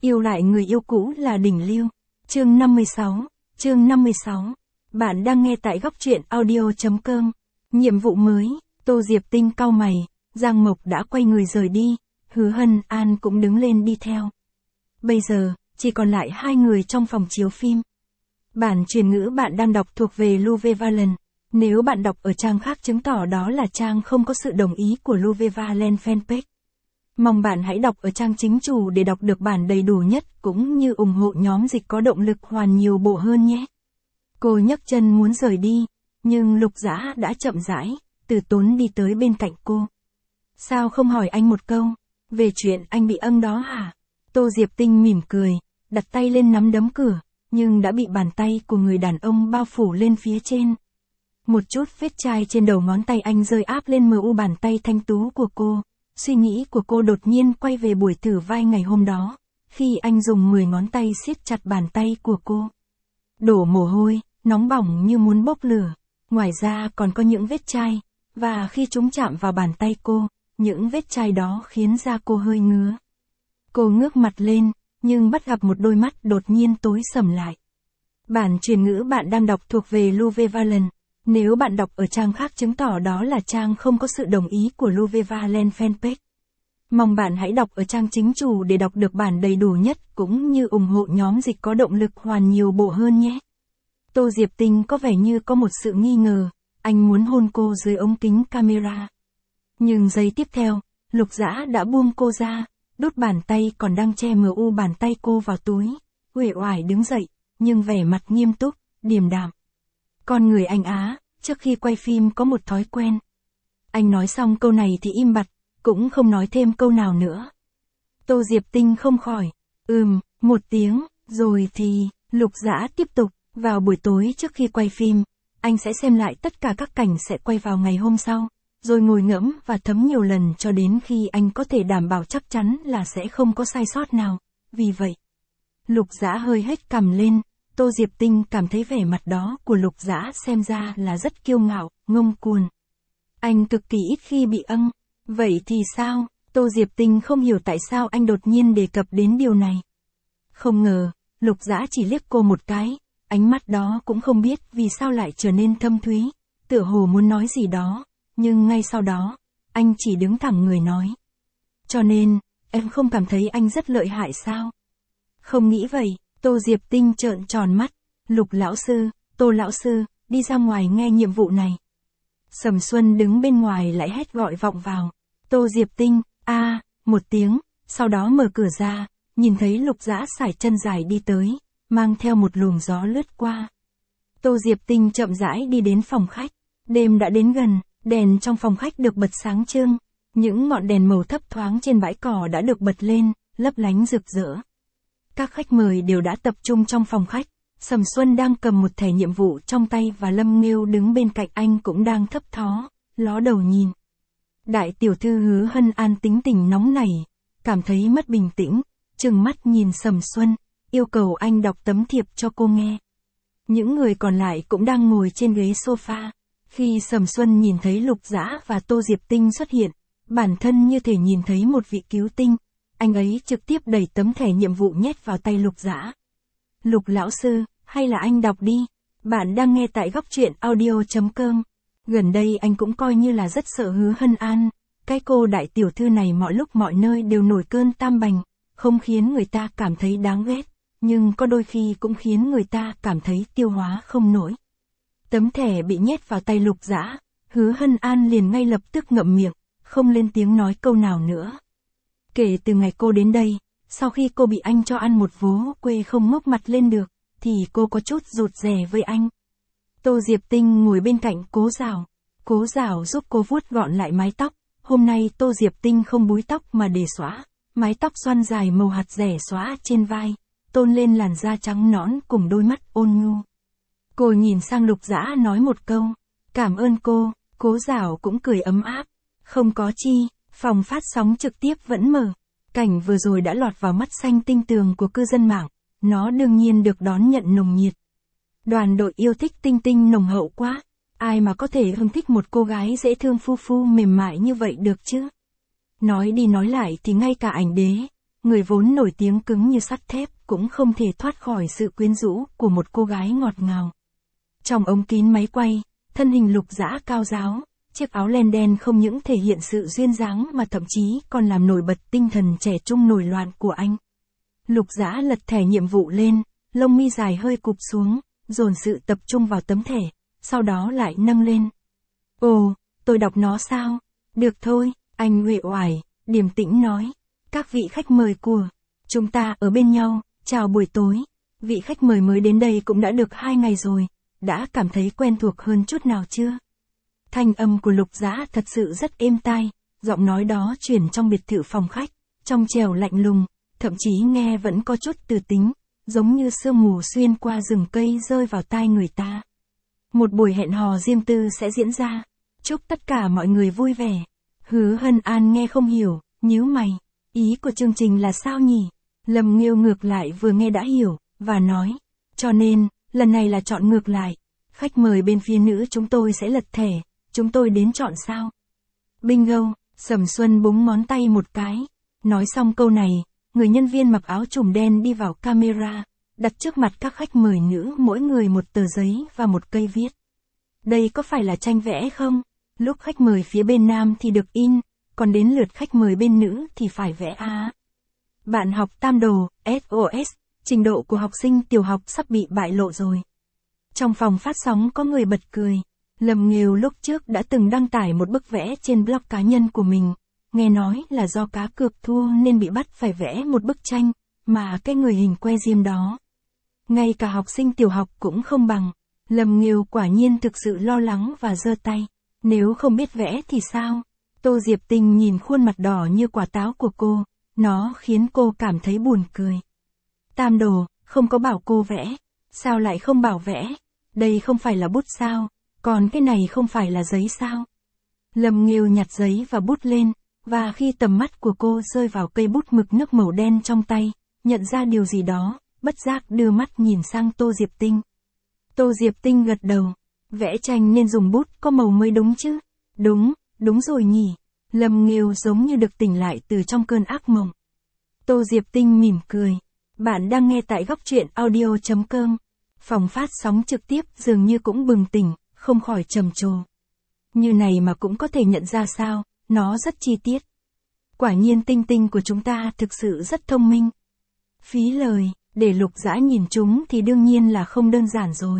Yêu lại người yêu cũ là đỉnh lưu. Chương 56. Bạn đang nghe tại góc truyện audio.com. Nhiệm vụ mới, Tô Diệp Tinh cau mày, Giang Mộc đã quay người rời đi, Hứa Hân An cũng đứng lên đi theo. Bây giờ, chỉ còn lại hai người trong phòng chiếu phim. Bản truyền ngữ bạn đang đọc thuộc về Luvevalent. Nếu bạn đọc ở trang khác chứng tỏ đó là trang không có sự đồng ý của Luvevalent fanpage. Mong bạn hãy đọc ở trang chính chủ để đọc được bản đầy đủ nhất cũng như ủng hộ nhóm dịch có động lực hoàn nhiều bộ hơn nhé. Cô nhấc chân muốn rời đi, nhưng Lục Dã đã chậm rãi, từ tốn đi tới bên cạnh cô. Sao không hỏi anh một câu, về chuyện anh bị âng đó hả? Tô Diệp Tinh mỉm cười, đặt tay lên nắm đấm cửa, nhưng đã bị bàn tay của người đàn ông bao phủ lên phía trên. Một chút vết chai trên đầu ngón tay anh rơi áp lên mu bàn tay thanh tú của cô. Suy nghĩ của cô đột nhiên quay về buổi thử vai ngày hôm đó, khi anh dùng 10 ngón tay siết chặt bàn tay của cô. Đổ mồ hôi, nóng bỏng như muốn bốc lửa, ngoài ra còn có những vết chai, và khi chúng chạm vào bàn tay cô, những vết chai đó khiến da cô hơi ngứa. Cô ngước mặt lên, nhưng bắt gặp một đôi mắt đột nhiên tối sầm lại. Bản truyền ngữ bạn đang đọc thuộc về Luvevalent. Nếu bạn đọc ở trang khác chứng tỏ đó là trang không có sự đồng ý của Luvevalent fanpage. Mong bạn hãy đọc ở trang chính chủ để đọc được bản đầy đủ nhất cũng như ủng hộ nhóm dịch có động lực hoàn nhiều bộ hơn nhé. Tô Diệp Tinh có vẻ như có một sự nghi ngờ, anh muốn hôn cô dưới ống kính camera. Nhưng giây tiếp theo, Lục Dã đã buông cô ra, đút bàn tay còn đang che mu bàn tay cô vào túi, uể oải đứng dậy, nhưng vẻ mặt nghiêm túc, điềm đạm. Con người anh Á, trước khi quay phim có một thói quen. Anh nói xong câu này thì im bặt, cũng không nói thêm câu nào nữa. Tô Diệp Tinh không khỏi, một tiếng, rồi thì, Lục Dã tiếp tục, vào buổi tối trước khi quay phim, anh sẽ xem lại tất cả các cảnh sẽ quay vào ngày hôm sau, rồi ngồi ngẫm và thấm nhiều lần cho đến khi anh có thể đảm bảo chắc chắn là sẽ không có sai sót nào. Vì vậy, Lục Dã hơi hếch cằm lên. Tô Diệp Tinh cảm thấy vẻ mặt đó của Lục Dã xem ra là rất kiêu ngạo, ngông cuồng. Anh cực kỳ ít khi bị âng. Vậy thì sao? Tô Diệp Tinh không hiểu tại sao anh đột nhiên đề cập đến điều này. Không ngờ, Lục Dã chỉ liếc cô một cái, ánh mắt đó cũng không biết vì sao lại trở nên thâm thúy, tựa hồ muốn nói gì đó, nhưng ngay sau đó, anh chỉ đứng thẳng người nói. Cho nên, em không cảm thấy anh rất lợi hại sao? Không nghĩ vậy. Tô Diệp Tinh trợn tròn mắt, Lục lão sư, Tô lão sư, đi ra ngoài nghe nhiệm vụ này. Sầm Xuân đứng bên ngoài lại hét gọi vọng vào. Tô Diệp Tinh, một tiếng, sau đó mở cửa ra, nhìn thấy Lục Dã sải chân dài đi tới, mang theo một luồng gió lướt qua. Tô Diệp Tinh chậm rãi đi đến phòng khách, đêm đã đến gần, đèn trong phòng khách được bật sáng trưng, những ngọn đèn màu thấp thoáng trên bãi cỏ đã được bật lên, lấp lánh rực rỡ. Các khách mời đều đã tập trung trong phòng khách, Sầm Xuân đang cầm một thẻ nhiệm vụ trong tay và Lâm Nghêu đứng bên cạnh anh cũng đang thấp thó, ló đầu nhìn. Đại tiểu thư Hứa Hân An tính tình nóng nảy, cảm thấy mất bình tĩnh, trừng mắt nhìn Sầm Xuân, yêu cầu anh đọc tấm thiệp cho cô nghe. Những người còn lại cũng đang ngồi trên ghế sofa. Khi Sầm Xuân nhìn thấy Lục Dã và Tô Diệp Tinh xuất hiện, bản thân như thể nhìn thấy một vị cứu tinh. Anh ấy trực tiếp đẩy tấm thẻ nhiệm vụ nhét vào tay Lục Dã. Lục lão sư, hay là anh đọc đi. Bạn đang nghe tại góc truyện audio.com. Gần đây anh cũng coi như là rất sợ Hứa Hân An. Cái cô đại tiểu thư này mọi lúc mọi nơi đều nổi cơn tam bành, không khiến người ta cảm thấy đáng ghét, nhưng có đôi khi cũng khiến người ta cảm thấy tiêu hóa không nổi. Tấm thẻ bị nhét vào tay Lục Dã, Hứa Hân An liền ngay lập tức ngậm miệng, không lên tiếng nói câu nào nữa. Kể từ ngày cô đến đây, sau khi cô bị anh cho ăn một vố quê không ngóc mặt lên được, thì cô có chút rụt rè với anh. Tô Diệp Tinh ngồi bên cạnh Cố Giảo giúp cô vuốt gọn lại mái tóc. Hôm nay Tô Diệp Tinh không búi tóc mà để xõa, mái tóc xoăn dài màu hạt rẻ xõa trên vai, tôn lên làn da trắng nõn cùng đôi mắt ôn nhu. Cô nhìn sang Lục Dã nói một câu, cảm ơn cô. Cố Giảo cũng cười ấm áp. Không có chi. Phòng phát sóng trực tiếp vẫn mở. Cảnh vừa rồi đã lọt vào mắt xanh tinh tường của cư dân mạng, nó đương nhiên được đón nhận nồng nhiệt. Đoàn đội yêu thích Tinh Tinh nồng hậu quá, ai mà có thể hưng thích một cô gái dễ thương phu phu mềm mại như vậy được chứ? Nói đi nói lại thì ngay cả ảnh đế, người vốn nổi tiếng cứng như sắt thép cũng không thể thoát khỏi sự quyến rũ của một cô gái ngọt ngào. Trong ống kín máy quay, thân hình Lục Dã cao ráo, chiếc áo len đen không những thể hiện sự duyên dáng mà thậm chí còn làm nổi bật tinh thần trẻ trung nổi loạn của anh. Lục Dã lật thẻ nhiệm vụ lên, lông mi dài hơi cụp xuống, dồn sự tập trung vào tấm thẻ, sau đó lại nâng lên. Ồ, tôi đọc nó sao? Được thôi, anh uể oải, điềm tĩnh nói. Các vị khách mời của chúng ta ở bên nhau, chào buổi tối. Vị khách mời mới đến đây cũng đã được 2 ngày rồi, đã cảm thấy quen thuộc hơn chút nào chưa? Thanh âm của Lục Dã thật sự rất êm tai, giọng nói đó chuyển trong biệt thự phòng khách, trong trẻo lạnh lùng, thậm chí nghe vẫn có chút từ tính, giống như sương mù xuyên qua rừng cây rơi vào tai người ta. Một buổi hẹn hò riêng tư sẽ diễn ra, chúc tất cả mọi người vui vẻ. Hứa Hân An nghe không hiểu, nhíu mày, ý của chương trình là sao nhỉ? Lâm Nghiêu ngược lại vừa nghe đã hiểu, và nói, cho nên, lần này là chọn ngược lại, khách mời bên phía nữ chúng tôi sẽ lật thẻ, chúng tôi đến chọn sao? Bingo, Sầm Xuân búng ngón tay một cái, nói xong câu này, người nhân viên mặc áo trùm đen đi vào camera, đặt trước mặt các khách mời nữ mỗi người một tờ giấy và một cây viết. Đây có phải là tranh vẽ không? Lúc khách mời phía bên nam thì được in, còn đến lượt khách mời bên nữ thì phải vẽ a. Bạn học Tam Đồ, SOS, trình độ của học sinh tiểu học sắp bị bại lộ rồi. Trong phòng phát sóng có người bật cười. Lâm Nghiêu lúc trước đã từng đăng tải một bức vẽ trên blog cá nhân của mình, nghe nói là do cá cược thua nên bị bắt phải vẽ một bức tranh, mà cái người hình que diêm đó. Ngay cả học sinh tiểu học cũng không bằng. Lâm Nghiêu quả nhiên thực sự lo lắng và giơ tay. Nếu không biết vẽ thì sao? Tô Diệp Tinh nhìn khuôn mặt đỏ như quả táo của cô, nó khiến cô cảm thấy buồn cười. Tam Đồ, không có bảo cô vẽ. Sao lại không bảo vẽ? Đây không phải là bút sao? Còn cái này không phải là giấy sao? Lâm Nghiêu nhặt giấy và bút lên, và khi tầm mắt của cô rơi vào cây bút mực nước màu đen trong tay, nhận ra điều gì đó, bất giác đưa mắt nhìn sang Tô Diệp Tinh. Tô Diệp Tinh gật đầu. Vẽ tranh nên dùng bút có màu mới đúng chứ? Đúng rồi nhỉ. Lâm Nghiêu giống như được tỉnh lại từ trong cơn ác mộng. Tô Diệp Tinh mỉm cười. Bạn đang nghe tại góc truyện audio.com. Phòng phát sóng trực tiếp dường như cũng bừng tỉnh, không khỏi trầm trồ. Như này mà cũng có thể nhận ra sao, nó rất chi tiết. Quả nhiên Tinh Tinh của chúng ta thực sự rất thông minh. Phí lời, để Lục Dã nhìn chúng thì đương nhiên là không đơn giản rồi.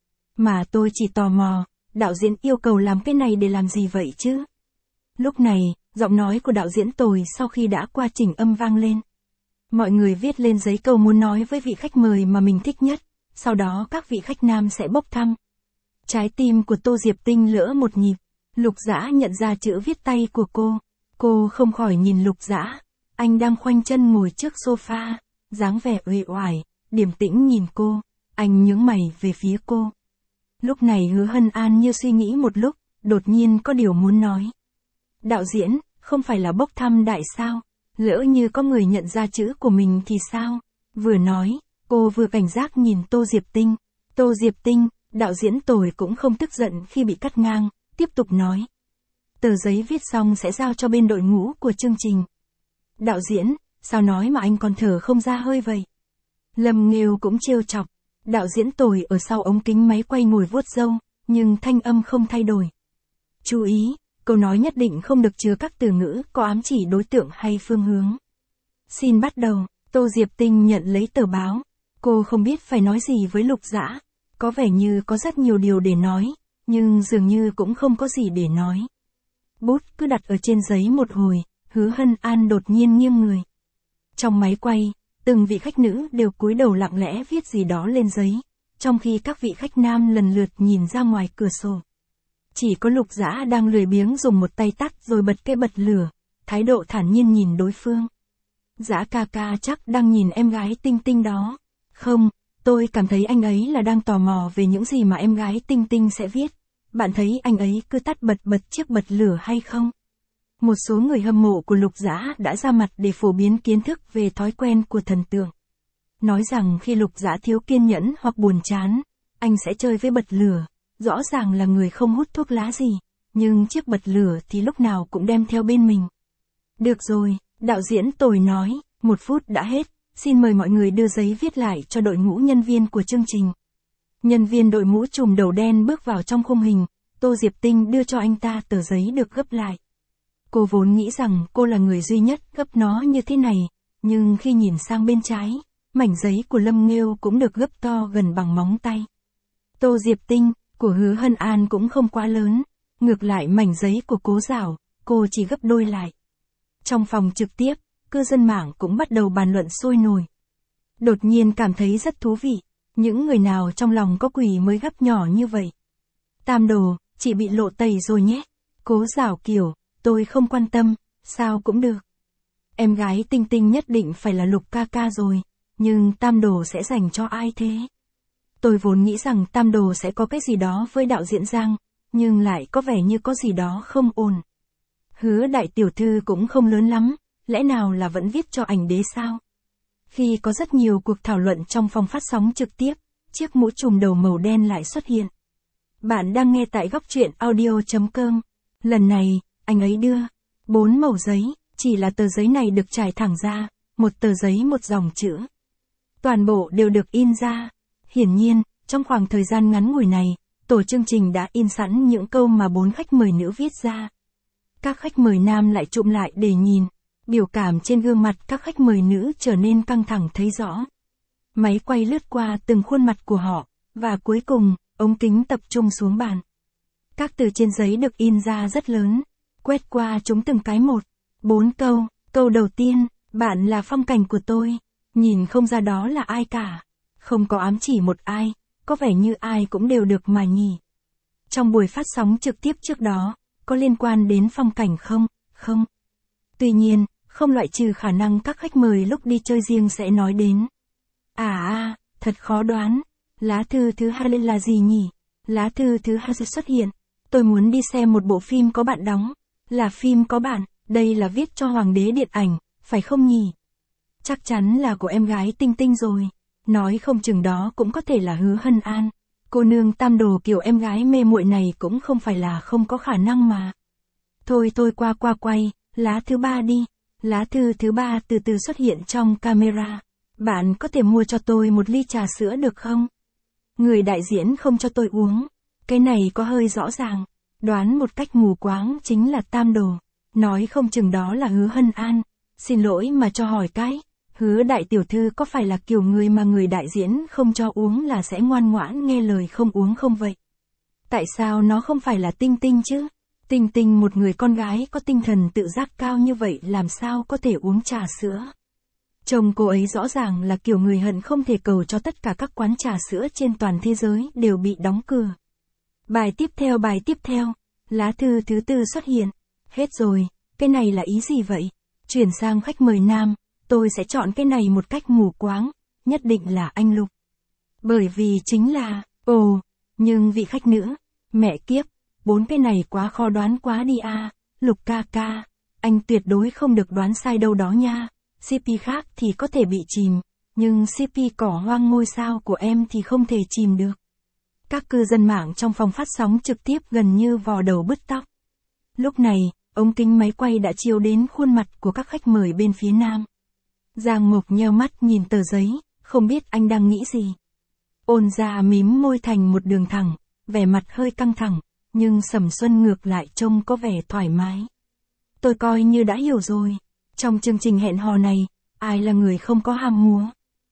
Mà tôi chỉ tò mò, đạo diễn yêu cầu làm cái này để làm gì vậy chứ? Lúc này, giọng nói của đạo diễn Tồi sau khi đã qua chỉnh âm vang lên. Mọi người viết lên giấy câu muốn nói với vị khách mời mà mình thích nhất, sau đó các vị khách nam sẽ bốc thăm. Trái tim của Tô Diệp Tinh lỡ một nhịp, Lục Dã nhận ra chữ viết tay của cô không khỏi nhìn Lục Dã, anh đang khoanh chân ngồi trước sofa, dáng vẻ uể oải, điềm tĩnh nhìn cô, anh nhướng mày về phía cô. Lúc này Hứa Hân An như suy nghĩ một lúc, đột nhiên có điều muốn nói. Đạo diễn, không phải là bốc thăm đại sao? Lỡ như có người nhận ra chữ của mình thì sao? Vừa nói, cô vừa cảnh giác nhìn Tô Diệp Tinh. Tô Diệp Tinh, đạo diễn Tồi cũng không tức giận khi bị cắt ngang, tiếp tục nói. Tờ giấy viết xong sẽ giao cho bên đội ngũ của chương trình. Đạo diễn, sao nói mà anh còn thở không ra hơi vậy? Lâm Nghiêu cũng trêu chọc. Đạo diễn Tồi ở sau ống kính máy quay ngồi vuốt râu, nhưng thanh âm không thay đổi. Chú ý, câu nói nhất định không được chứa các từ ngữ có ám chỉ đối tượng hay phương hướng. Xin bắt đầu. Tô Diệp Tinh nhận lấy tờ báo. Cô không biết phải nói gì với Lục Dã. Có vẻ như có rất nhiều điều để nói, nhưng dường như cũng không có gì để nói. Bút cứ đặt ở trên giấy một hồi, Hứa Hân An đột nhiên nghiêng người. Trong máy quay, từng vị khách nữ đều cúi đầu lặng lẽ viết gì đó lên giấy, trong khi các vị khách nam lần lượt nhìn ra ngoài cửa sổ. Chỉ có Lục Dã đang lười biếng dùng một tay tắt rồi bật cái bật lửa, thái độ thản nhiên nhìn đối phương. Dã ca ca chắc đang nhìn em gái Tinh Tinh đó. Không, tôi cảm thấy anh ấy là đang tò mò về những gì mà em gái Tinh Tinh sẽ viết. Bạn thấy anh ấy cứ tắt bật chiếc bật lửa hay không? Một số người hâm mộ của Lục Dã đã ra mặt để phổ biến kiến thức về thói quen của thần tượng. Nói rằng khi Lục Dã thiếu kiên nhẫn hoặc buồn chán, anh sẽ chơi với bật lửa. Rõ ràng là người không hút thuốc lá gì, nhưng chiếc bật lửa thì lúc nào cũng đem theo bên mình. Được rồi, đạo diễn Tồi nói, 1 phút đã hết, xin mời mọi người đưa giấy viết lại cho đội ngũ nhân viên của chương trình. Nhân viên đội mũ trùm đầu đen bước vào trong khung hình, Tô Diệp Tinh đưa cho anh ta tờ giấy được gấp lại. Cô vốn nghĩ rằng cô là người duy nhất gấp nó như thế này, nhưng khi nhìn sang bên trái, mảnh giấy của Lâm Nghêu cũng được gấp to gần bằng móng tay. Tô Diệp Tinh, của Hứa Hân An cũng không quá lớn, ngược lại mảnh giấy của Cố Giảo, cô chỉ gấp đôi lại. Trong phòng trực tiếp, cư dân mạng cũng bắt đầu bàn luận sôi nổi. Đột nhiên cảm thấy rất thú vị, những người nào trong lòng có quỷ mới gấp nhỏ như vậy. Tam Đồ, chị bị lộ tẩy rồi nhé. Cố Giảo kiểu, tôi không quan tâm, sao cũng được. Em gái Tinh Tinh nhất định phải là Lục ca ca rồi, nhưng Tam Đồ sẽ dành cho ai thế? Tôi vốn nghĩ rằng Tam Đồ sẽ có cái gì đó với đạo diễn Giang, nhưng lại có vẻ như có gì đó không ổn. Hứa đại tiểu thư cũng không lớn lắm, lẽ nào là vẫn viết cho ảnh đế sao? Khi có rất nhiều cuộc thảo luận trong phòng phát sóng trực tiếp, chiếc mũ trùm đầu màu đen lại xuất hiện. Bạn đang nghe tại góc truyện audio.com. Lần này, anh ấy đưa 4 mẩu giấy, chỉ là tờ giấy này được trải thẳng ra, một tờ giấy một dòng chữ. Toàn bộ đều được in ra. Hiển nhiên, trong khoảng thời gian ngắn ngủi này, tổ chương trình đã in sẵn những câu mà 4 khách mời nữ viết ra. Các khách mời nam lại chụm lại để nhìn. Biểu cảm trên gương mặt các khách mời nữ trở nên căng thẳng thấy rõ. Máy quay lướt qua từng khuôn mặt của họ, và cuối cùng, ống kính tập trung xuống bàn. Các từ trên giấy được in ra rất lớn, quét qua chúng từng cái một. 4 câu, câu đầu tiên, bạn là phong cảnh của tôi, nhìn không ra đó là ai cả. Không có ám chỉ một ai, có vẻ như ai cũng đều được mà nhỉ. Trong buổi phát sóng trực tiếp trước đó, có liên quan đến phong cảnh không? Không. Tuy nhiên, không loại trừ khả năng các khách mời lúc đi chơi riêng sẽ nói đến. Thật khó đoán. Lá thư thứ 2 là gì nhỉ? Lá thư thứ 2 sẽ xuất hiện. Tôi muốn đi xem một bộ phim có bạn đóng. Là phim có bạn, đây là viết cho Hoàng đế điện ảnh, phải không nhỉ? Chắc chắn là của em gái Tinh Tinh rồi. Nói không chừng đó cũng có thể là Hứa Hân An. Cô nương Tam Đồ kiểu em gái mê muội này cũng không phải là không có khả năng mà. Thôi qua quay, lá thứ 3 đi. Lá thư thứ 3 từ từ xuất hiện trong camera. Bạn có thể mua cho tôi một ly trà sữa được không? Người đại diễn không cho tôi uống. Cái này có hơi rõ ràng. Đoán một cách mù quáng chính là Tam Đồ. Nói không chừng đó là Hứa Hân An. Xin lỗi mà cho hỏi cái. Hứa đại tiểu thư có phải là kiểu người mà người đại diễn không cho uống là sẽ ngoan ngoãn nghe lời không uống không vậy? Tại sao nó không phải là Tinh Tinh chứ? Tinh Tinh một người con gái có tinh thần tự giác cao như vậy làm sao có thể uống trà sữa? Chồng cô ấy rõ ràng là kiểu người hận không thể cầu cho tất cả các quán trà sữa trên toàn thế giới đều bị đóng cửa. Bài tiếp theo, lá thư thứ 4 xuất hiện. Hết rồi, cái này là ý gì vậy? Chuyển sang khách mời nam, tôi sẽ chọn cái này một cách mù quáng, nhất định là anh Lục. Bởi vì chính là, nhưng vị khách nữ, mẹ kiếp, 4 cái này quá khó đoán quá đi à, Lục ca ca, anh tuyệt đối không được đoán sai đâu đó nha. CP khác thì có thể bị chìm, nhưng CP cỏ hoang ngôi sao của em thì không thể chìm được. Các cư dân mạng trong phòng phát sóng trực tiếp gần như vò đầu bứt tóc. Lúc này, ống kính máy quay đã chiếu đến khuôn mặt của các khách mời bên phía nam. Giang Mục nheo mắt nhìn tờ giấy, không biết anh đang nghĩ gì. Ôn Gia mím môi thành một đường thẳng, vẻ mặt hơi căng thẳng, nhưng Sầm Xuân ngược lại trông có vẻ thoải mái. Tôi coi như đã hiểu rồi. Trong chương trình hẹn hò này, ai là người không có ham múa?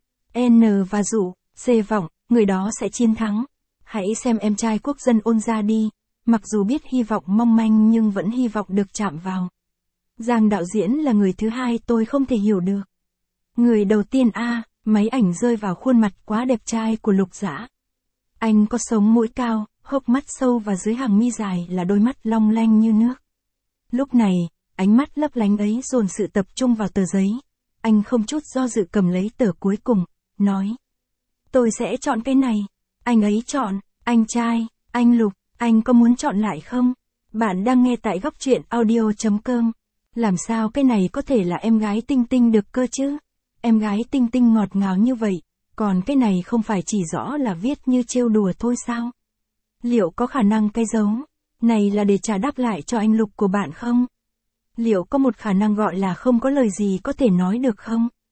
N và Dụ, C vọng, người đó sẽ chiến thắng. Hãy xem em trai quốc dân Ôn Gia đi, mặc dù biết hy vọng mong manh nhưng vẫn hy vọng được chạm vào. Giang đạo diễn là người thứ hai tôi không thể hiểu được. Người đầu tiên máy ảnh rơi vào khuôn mặt quá đẹp trai của Lục Dã. Anh có sống mũi cao, hốc mắt sâu và dưới hàng mi dài là đôi mắt long lanh như nước. Lúc này, ánh mắt lấp lánh ấy dồn sự tập trung vào tờ giấy. Anh không chút do dự cầm lấy tờ cuối cùng, nói. Tôi sẽ chọn cái này. Anh ấy chọn, anh trai, anh Lục, anh có muốn chọn lại không? Bạn đang nghe tại góc truyện audio.com. Làm sao cái này có thể là em gái Tinh Tinh được cơ chứ? Em gái Tinh Tinh ngọt ngào như vậy, còn cái này không phải chỉ rõ là viết như trêu đùa thôi sao? Liệu có khả năng cái dấu này là để trả đáp lại cho anh Lục của bạn không? Liệu có một khả năng gọi là không có lời gì có thể nói được không?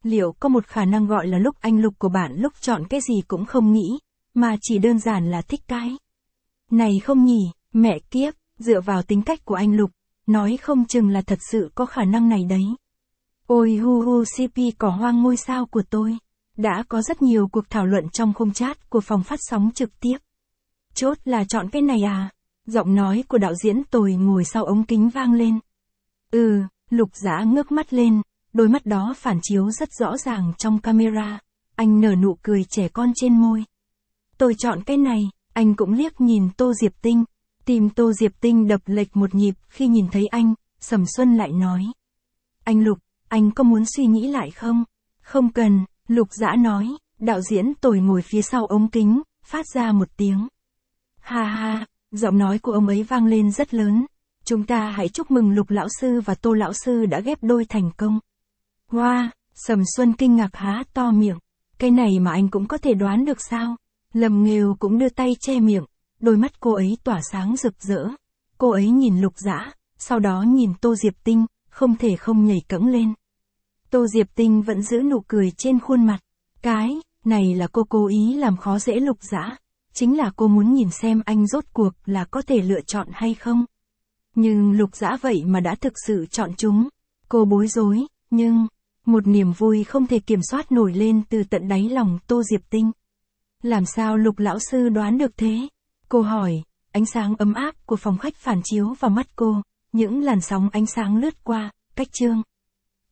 Liệu có một khả năng gọi là lúc anh Lục của bạn lúc chọn cái gì cũng không nghĩ, mà chỉ đơn giản là thích cái này không nhỉ, mẹ kiếp, dựa vào tính cách của anh Lục, nói không chừng là thật sự có khả năng này đấy. Ôi hu hu CP cỏ hoang ngôi sao của tôi. Đã có rất nhiều cuộc thảo luận trong khung chat của phòng phát sóng trực tiếp. Chốt là chọn cái này à? Giọng nói của đạo diễn Tồi ngồi sau ống kính vang lên. Lục Dã ngước mắt lên, đôi mắt đó phản chiếu rất rõ ràng trong camera. Anh nở nụ cười trẻ con trên môi. Tôi chọn cái này, anh cũng liếc nhìn Tô Diệp Tinh. Tim Tô Diệp Tinh đập lệch một nhịp khi nhìn thấy anh, Sầm Xuân lại nói. Anh Lục, anh có muốn suy nghĩ lại không? Không cần, Lục Dã nói, đạo diễn Tồi ngồi phía sau ống kính, phát ra một tiếng. Ha ha, giọng nói của ông ấy vang lên rất lớn. Chúng ta hãy chúc mừng Lục lão sư và Tô lão sư đã ghép đôi thành công. Wow, Sầm Xuân kinh ngạc há to miệng. Cái này mà anh cũng có thể đoán được sao? Lâm Nghêu cũng đưa tay che miệng, đôi mắt cô ấy tỏa sáng rực rỡ. Cô ấy nhìn Lục Dã, sau đó nhìn Tô Diệp Tinh, không thể không nhảy cẫng lên. Tô Diệp Tinh vẫn giữ nụ cười trên khuôn mặt. Cái này là cô cố ý làm khó dễ Lục Dã. Chính là cô muốn nhìn xem anh rốt cuộc là có thể lựa chọn hay không. Nhưng Lục Dã vậy mà đã thực sự chọn chúng. Cô bối rối, nhưng một niềm vui không thể kiểm soát nổi lên từ tận đáy lòng Tô Diệp Tinh. Làm sao Lục lão sư đoán được thế? Cô hỏi, ánh sáng ấm áp của phòng khách phản chiếu vào mắt cô, những làn sóng ánh sáng lướt qua, cách chương.